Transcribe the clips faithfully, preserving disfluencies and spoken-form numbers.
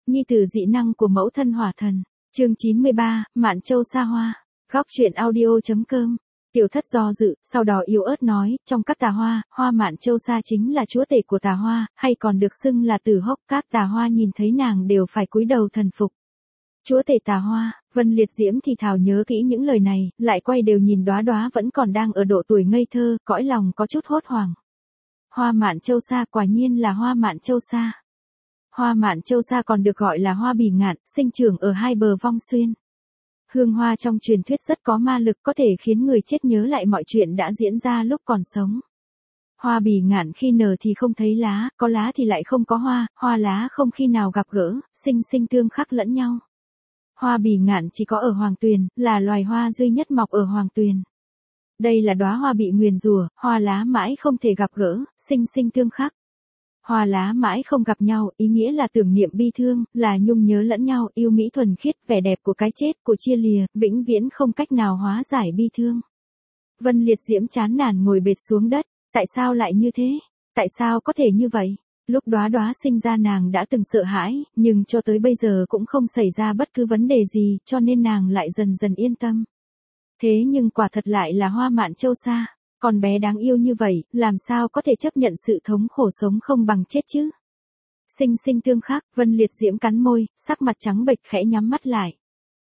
nhi tử dị năng của mẫu thân hỏa thần. Chương chín mươi ba, Mạn Châu xa hoa. Góc truyện audio.com. Tiểu Thất do dự, sau đó yếu ớt nói, trong các tà hoa, hoa Mạn Châu xa chính là chúa tể của tà hoa, hay còn được xưng là Tử Hốc, các tà hoa nhìn thấy nàng đều phải cúi đầu thần phục. Chúa tể tà hoa, Vân Liệt Diễm thì thào nhớ kỹ những lời này, lại quay đều nhìn Đóa Đóa vẫn còn đang ở độ tuổi ngây thơ, cõi lòng có chút hốt hoảng. Hoa Mạn Châu xa quả nhiên là hoa Mạn Châu xa. Hoa Mạn Châu xa còn được gọi là hoa bỉ ngạn, sinh trưởng ở hai bờ vong xuyên. Hương hoa trong truyền thuyết rất có ma lực, có thể khiến người chết nhớ lại mọi chuyện đã diễn ra lúc còn sống. Hoa bỉ ngạn khi nở thì không thấy lá, có lá thì lại không có hoa, hoa lá không khi nào gặp gỡ, sinh sinh tương khắc lẫn nhau. Hoa bỉ ngạn chỉ có ở Hoàng Tuyền, là loài hoa duy nhất mọc ở Hoàng Tuyền. Đây là đóa hoa bị nguyền rủa, hoa lá mãi không thể gặp gỡ, sinh sinh tương khắc. Hoa lá mãi không gặp nhau, ý nghĩa là tưởng niệm bi thương, là nhung nhớ lẫn nhau, yêu mỹ thuần khiết, vẻ đẹp của cái chết, của chia lìa, vĩnh viễn không cách nào hóa giải bi thương. Vân Liệt Diễm chán nản ngồi bệt xuống đất, tại sao lại như thế? Tại sao có thể như vậy? Lúc Đóa Đóa sinh ra nàng đã từng sợ hãi, nhưng cho tới bây giờ cũng không xảy ra bất cứ vấn đề gì, cho nên nàng lại dần dần yên tâm. Thế nhưng quả thật lại là hoa Mạn Châu xa. Con bé đáng yêu như vậy, làm sao có thể chấp nhận sự thống khổ sống không bằng chết chứ? Sinh sinh tương khắc, Vân Liệt Diễm cắn môi, sắc mặt trắng bệch khẽ nhắm mắt lại.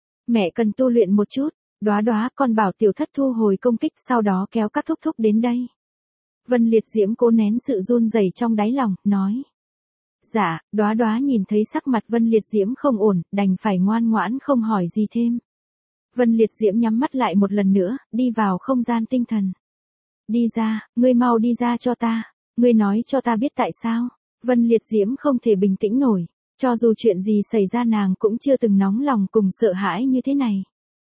Mẹ cần tu luyện một chút, Đóa Đóa con bảo Tiểu Thất thu hồi công kích, sau đó kéo các thúc thúc đến đây. Vân Liệt Diễm cố nén sự run rẩy trong đáy lòng, nói. Dạ, Đóa Đóa nhìn thấy sắc mặt Vân Liệt Diễm không ổn, đành phải ngoan ngoãn không hỏi gì thêm. Vân Liệt Diễm nhắm mắt lại một lần nữa, đi vào không gian tinh thần. Đi ra, ngươi mau đi ra cho ta, ngươi nói cho ta biết tại sao. Vân Liệt Diễm không thể bình tĩnh nổi, cho dù chuyện gì xảy ra nàng cũng chưa từng nóng lòng cùng sợ hãi như thế này.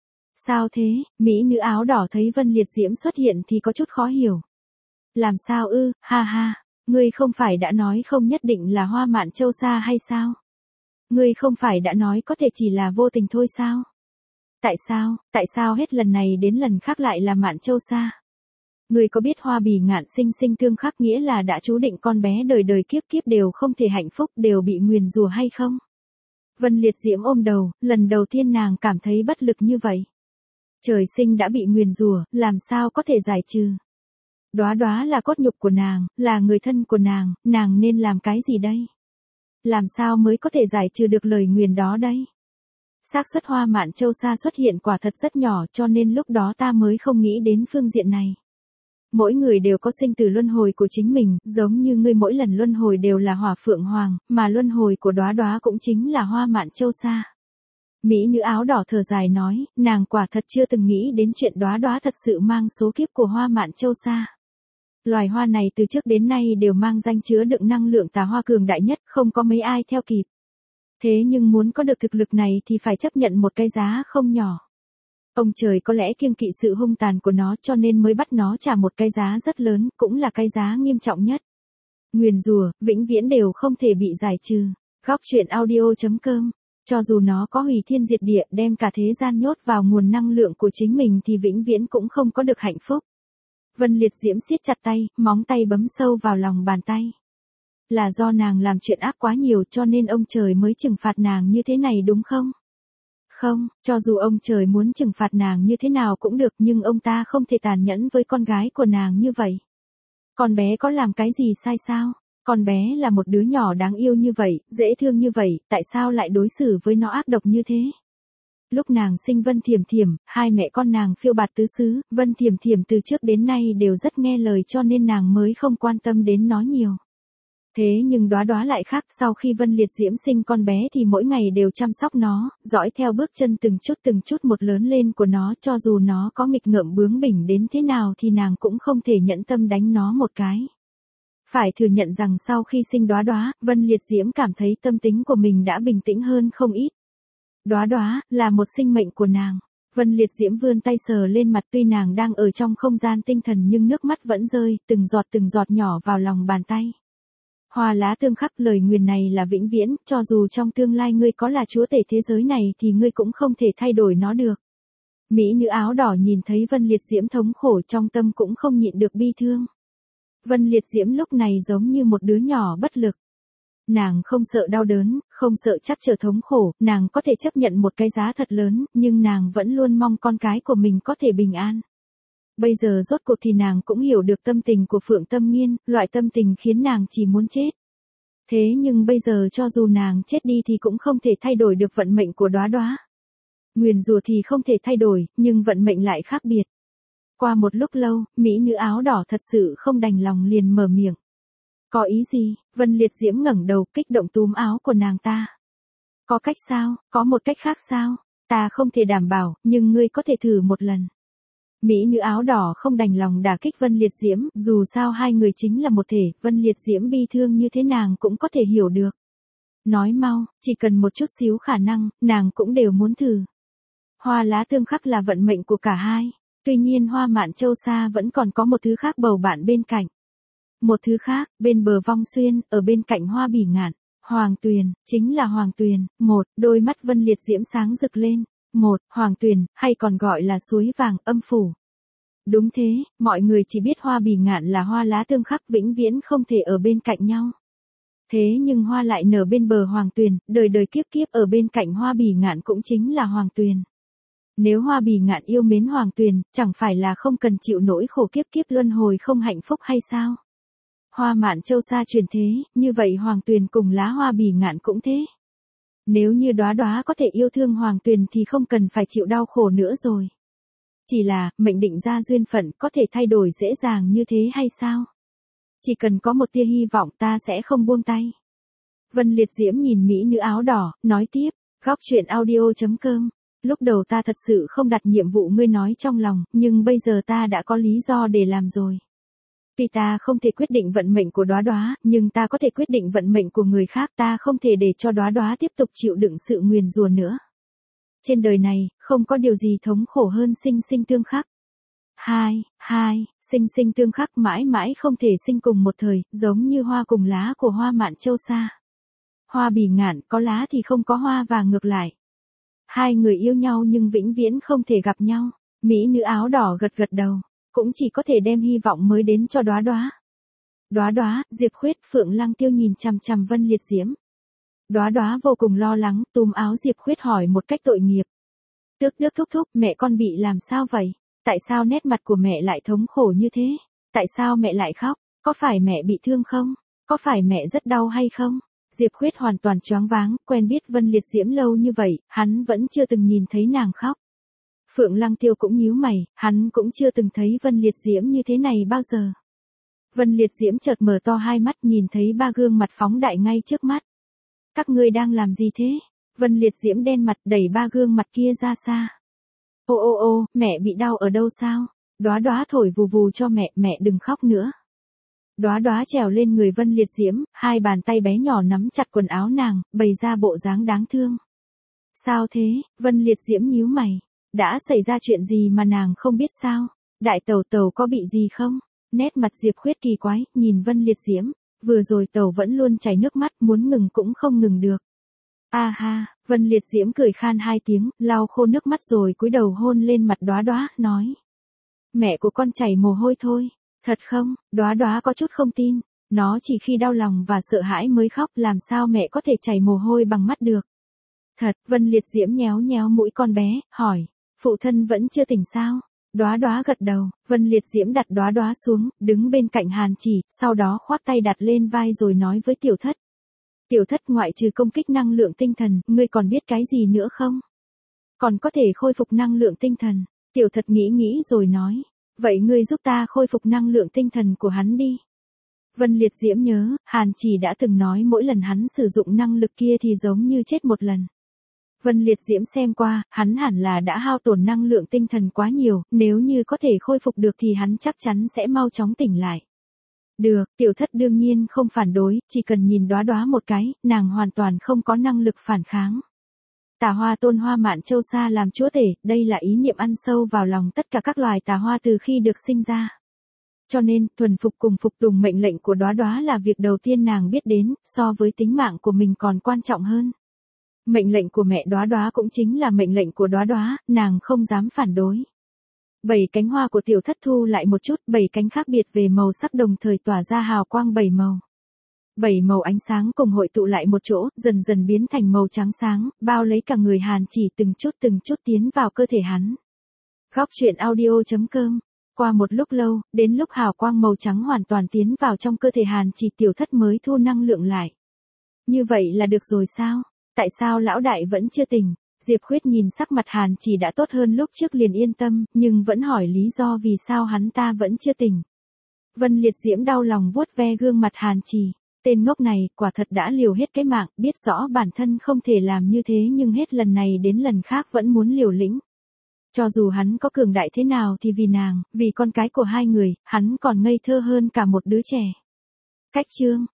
Sao thế? Mỹ nữ áo đỏ thấy Vân Liệt Diễm xuất hiện thì có chút khó hiểu. Làm sao ư, ha ha, ngươi không phải đã nói không nhất định là hoa Mạn Châu xa hay sao? Ngươi không phải đã nói có thể chỉ là vô tình thôi sao? Tại sao, tại sao hết lần này đến lần khác lại là Mạn Châu xa? Ngươi có biết hoa bỉ ngạn sinh sinh tương khắc nghĩa là đã chú định con bé đời đời kiếp kiếp đều không thể hạnh phúc, đều bị nguyền rủa hay không? Vân Liệt Diễm ôm đầu, lần đầu tiên nàng cảm thấy bất lực như vậy. Trời sinh đã bị nguyền rủa, làm sao có thể giải trừ? Đóa Đóa là cốt nhục của nàng, là người thân của nàng, nàng nên làm cái gì đây? Làm sao mới có thể giải trừ được lời nguyền đó đây? Xác suất hoa Mạn Châu xa xuất hiện quả thật rất nhỏ, cho nên lúc đó ta mới không nghĩ đến phương diện này. Mỗi người đều có sinh tử luân hồi của chính mình, giống như ngươi mỗi lần luân hồi đều là hỏa phượng hoàng, mà luân hồi của Đóa Đóa cũng chính là hoa Mạn Châu xa. Mỹ nữ áo đỏ thở dài nói, nàng quả thật chưa từng nghĩ đến chuyện Đóa Đóa thật sự mang số kiếp của hoa Mạn Châu xa. Loài hoa này từ trước đến nay đều mang danh chứa đựng năng lượng tà hoa cường đại nhất, không có mấy ai theo kịp. Thế nhưng muốn có được thực lực này thì phải chấp nhận một cái giá không nhỏ. Ông trời có lẽ kiêng kỵ sự hung tàn của nó cho nên mới bắt nó trả một cái giá rất lớn, cũng là cái giá nghiêm trọng nhất. Nguyền rủa, vĩnh viễn đều không thể bị giải trừ. Góc truyện audio.com. Cho dù nó có hủy thiên diệt địa, đem cả thế gian nhốt vào nguồn năng lượng của chính mình thì vĩnh viễn cũng không có được hạnh phúc. Vân Liệt Diễm siết chặt tay, móng tay bấm sâu vào lòng bàn tay. Là do nàng làm chuyện ác quá nhiều cho nên ông trời mới trừng phạt nàng như thế này đúng không? Không, cho dù ông trời muốn trừng phạt nàng như thế nào cũng được, nhưng ông ta không thể tàn nhẫn với con gái của nàng như vậy. Con bé có làm cái gì sai sao? Con bé là một đứa nhỏ đáng yêu như vậy, dễ thương như vậy, tại sao lại đối xử với nó ác độc như thế? Lúc nàng sinh Vân Thiểm Thiểm, hai mẹ con nàng phiêu bạt tứ xứ, Vân Thiểm Thiểm từ trước đến nay đều rất nghe lời cho nên nàng mới không quan tâm đến nó nhiều. Thế nhưng Đóa Đóa lại khác, sau khi Vân Liệt Diễm sinh con bé thì mỗi ngày đều chăm sóc nó, dõi theo bước chân từng chút từng chút một lớn lên của nó, cho dù nó có nghịch ngợm bướng bỉnh đến thế nào thì nàng cũng không thể nhẫn tâm đánh nó một cái. Phải thừa nhận rằng sau khi sinh Đóa Đóa, Vân Liệt Diễm cảm thấy tâm tính của mình đã bình tĩnh hơn không ít. Đóa Đóa là một sinh mệnh của nàng. Vân Liệt Diễm vươn tay sờ lên mặt, tuy nàng đang ở trong không gian tinh thần nhưng nước mắt vẫn rơi, từng giọt từng giọt nhỏ vào lòng bàn tay. Hoa lá tương khắc, lời nguyền này là vĩnh viễn, cho dù trong tương lai ngươi có là chúa tể thế giới này thì ngươi cũng không thể thay đổi nó được. Mỹ nữ áo đỏ nhìn thấy Vân Liệt Diễm thống khổ trong tâm cũng không nhịn được bi thương. Vân Liệt Diễm lúc này giống như một đứa nhỏ bất lực. Nàng không sợ đau đớn, không sợ chắc trở thống khổ, nàng có thể chấp nhận một cái giá thật lớn, nhưng nàng vẫn luôn mong con cái của mình có thể bình an. Bây giờ rốt cuộc thì nàng cũng hiểu được tâm tình của Phượng Tâm Nghiên, loại tâm tình khiến nàng chỉ muốn chết. Thế nhưng bây giờ cho dù nàng chết đi thì cũng không thể thay đổi được vận mệnh của Đóa Đóa. Nguyền rủa thì không thể thay đổi, nhưng vận mệnh lại khác biệt. Qua một lúc lâu, mỹ nữ áo đỏ thật sự không đành lòng liền mở miệng. Có ý gì? Vân Liệt Diễm ngẩng đầu kích động túm áo của nàng ta. Có cách sao? Có một cách khác sao? Ta không thể đảm bảo, nhưng ngươi có thể thử một lần. Mỹ nữ áo đỏ không đành lòng đả kích Vân Liệt Diễm, dù sao hai người chính là một thể, Vân Liệt Diễm bi thương như thế nàng cũng có thể hiểu được. Nói mau, chỉ cần một chút xíu khả năng, nàng cũng đều muốn thử. Hoa lá tương khắc là vận mệnh của cả hai, tuy nhiên Hoa Mạn Châu Sa vẫn còn có một thứ khác bầu bạn bên cạnh. Một thứ khác, bên bờ Vong Xuyên, ở bên cạnh Hoa Bỉ Ngạn, Hoàng Tuyền, chính là Hoàng Tuyền. Một, đôi mắt Vân Liệt Diễm sáng rực lên. Một, Hoàng Tuyền, hay còn gọi là suối vàng, âm phủ. Đúng thế, mọi người chỉ biết Hoa Bỉ Ngạn là hoa lá tương khắc vĩnh viễn không thể ở bên cạnh nhau. Thế nhưng hoa lại nở bên bờ Hoàng Tuyền, đời đời kiếp kiếp ở bên cạnh Hoa Bỉ Ngạn cũng chính là Hoàng Tuyền. Nếu Hoa Bỉ Ngạn yêu mến Hoàng Tuyền, chẳng phải là không cần chịu nỗi khổ kiếp kiếp luân hồi không hạnh phúc hay sao? Hoa Mạn Châu Sa truyền thế, như vậy Hoàng Tuyền cùng lá Hoa Bỉ Ngạn cũng thế. Nếu như Đóa Đóa có thể yêu thương Hoàng Tuyền thì không cần phải chịu đau khổ nữa rồi. Chỉ là, mệnh định ra duyên phận có thể thay đổi dễ dàng như thế hay sao? Chỉ cần có một tia hy vọng ta sẽ không buông tay. Vân Liệt Diễm nhìn mỹ nữ áo đỏ, nói tiếp, góc truyện audio chấm com. Lúc đầu ta thật sự không đặt nhiệm vụ ngươi nói trong lòng, nhưng bây giờ ta đã có lý do để làm rồi. Tuy ta không thể quyết định vận mệnh của Đóa Đóa, nhưng ta có thể quyết định vận mệnh của người khác, ta không thể để cho Đóa Đóa tiếp tục chịu đựng sự nguyền rủa nữa. Trên đời này, không có điều gì thống khổ hơn sinh sinh tương khắc. Hai, hai, sinh sinh tương khắc mãi mãi không thể sinh cùng một thời, giống như hoa cùng lá của Hoa Mạn Châu Sa. Hoa Bỉ Ngạn có lá thì không có hoa và ngược lại. Hai người yêu nhau nhưng vĩnh viễn không thể gặp nhau. Mỹ nữ áo đỏ gật gật đầu, cũng chỉ có thể đem hy vọng mới đến cho Đóa Đóa. Đóa Đóa, Diệp Khuyết, Phượng Lăng Tiêu nhìn chằm chằm Vân Liệt Diễm. Đóa Đóa vô cùng lo lắng, túm áo Diệp Khuyết hỏi một cách tội nghiệp. Tước Tước thúc thúc, mẹ con bị làm sao vậy? Tại sao nét mặt của mẹ lại thống khổ như thế? Tại sao mẹ lại khóc? Có phải mẹ bị thương không? Có phải mẹ rất đau hay không? Diệp Khuyết hoàn toàn choáng váng, quen biết Vân Liệt Diễm lâu như vậy, hắn vẫn chưa từng nhìn thấy nàng khóc. Phượng Lăng Tiêu cũng nhíu mày, hắn cũng chưa từng thấy Vân Liệt Diễm như thế này bao giờ. Vân Liệt Diễm chợt mở to hai mắt nhìn thấy ba gương mặt phóng đại ngay trước mắt. Các ngươi đang làm gì thế? Vân Liệt Diễm đen mặt đẩy ba gương mặt kia ra xa. Ô ô ô, mẹ bị đau ở đâu sao? Đóa Đóa thổi vù vù cho mẹ, mẹ đừng khóc nữa. Đóa Đóa trèo lên người Vân Liệt Diễm, hai bàn tay bé nhỏ nắm chặt quần áo nàng, bày ra bộ dáng đáng thương. Sao thế? Vân Liệt Diễm nhíu mày. Đã xảy ra chuyện gì mà nàng không biết sao? Đại tẩu tẩu có bị gì không? Nét mặt Diệp Khuyết kỳ quái, nhìn Vân Liệt Diễm. Vừa rồi tẩu vẫn luôn chảy nước mắt, muốn ngừng cũng không ngừng được. A ha, Vân Liệt Diễm cười khan hai tiếng, lau khô nước mắt rồi cúi đầu hôn lên mặt Đóa Đóa, nói. Mẹ của con chảy mồ hôi thôi. Thật không? Đóa Đóa có chút không tin. Nó chỉ khi đau lòng và sợ hãi mới khóc, làm sao mẹ có thể chảy mồ hôi bằng mắt được. Thật, Vân Liệt Diễm nhéo nhéo mũi con bé, hỏi. Phụ thân vẫn chưa tỉnh sao? Đóa Đóa gật đầu, Vân Liệt Diễm đặt Đóa Đóa xuống, đứng bên cạnh Hàn Chỉ, sau đó khoác tay đặt lên vai rồi nói với Tiểu Thất. Tiểu Thất, ngoại trừ công kích năng lượng tinh thần, ngươi còn biết cái gì nữa không? Còn có thể khôi phục năng lượng tinh thần. Tiểu Thất nghĩ nghĩ rồi nói. Vậy ngươi giúp ta khôi phục năng lượng tinh thần của hắn đi. Vân Liệt Diễm nhớ, Hàn Chỉ đã từng nói mỗi lần hắn sử dụng năng lực kia thì giống như chết một lần. Vân Liệt Diễm xem qua, hắn hẳn là đã hao tổn năng lượng tinh thần quá nhiều, nếu như có thể khôi phục được thì hắn chắc chắn sẽ mau chóng tỉnh lại. Được, Tiểu Thất đương nhiên không phản đối, chỉ cần nhìn Đóa Đóa một cái, nàng hoàn toàn không có năng lực phản kháng. Tà hoa tôn Hoa Mạn Châu Sa làm chúa tể, đây là ý niệm ăn sâu vào lòng tất cả các loài tà hoa từ khi được sinh ra. Cho nên, thuần phục cùng phục tùng mệnh lệnh của Đóa Đóa là việc đầu tiên nàng biết đến, so với tính mạng của mình còn quan trọng hơn. Mệnh lệnh của mẹ Đóa Đóa cũng chính là mệnh lệnh của Đóa Đóa, nàng không dám phản đối. Bảy cánh hoa của Tiểu Thất thu lại một chút, bảy cánh khác biệt về màu sắc đồng thời tỏa ra hào quang bảy màu. Bảy màu ánh sáng cùng hội tụ lại một chỗ, dần dần biến thành màu trắng sáng, bao lấy cả người Hàn Chỉ từng chút từng chút tiến vào cơ thể hắn. Góc truyện audio chấm com. Qua một lúc lâu, đến lúc hào quang màu trắng hoàn toàn tiến vào trong cơ thể Hàn Chỉ, tiểu thất mới thu năng lượng lại. Như vậy là được rồi sao? Tại sao lão đại vẫn chưa tỉnh? Diệp Khuyết nhìn sắc mặt Hàn Chỉ đã tốt hơn lúc trước liền yên tâm, nhưng vẫn hỏi lý do vì sao hắn ta vẫn chưa tỉnh. Vân Liệt Diễm đau lòng vuốt ve gương mặt Hàn Chỉ. Tên ngốc này, quả thật đã liều hết cái mạng, biết rõ bản thân không thể làm như thế nhưng hết lần này đến lần khác vẫn muốn liều lĩnh. Cho dù hắn có cường đại thế nào thì vì nàng, vì con cái của hai người, hắn còn ngây thơ hơn cả một đứa trẻ. Cách chương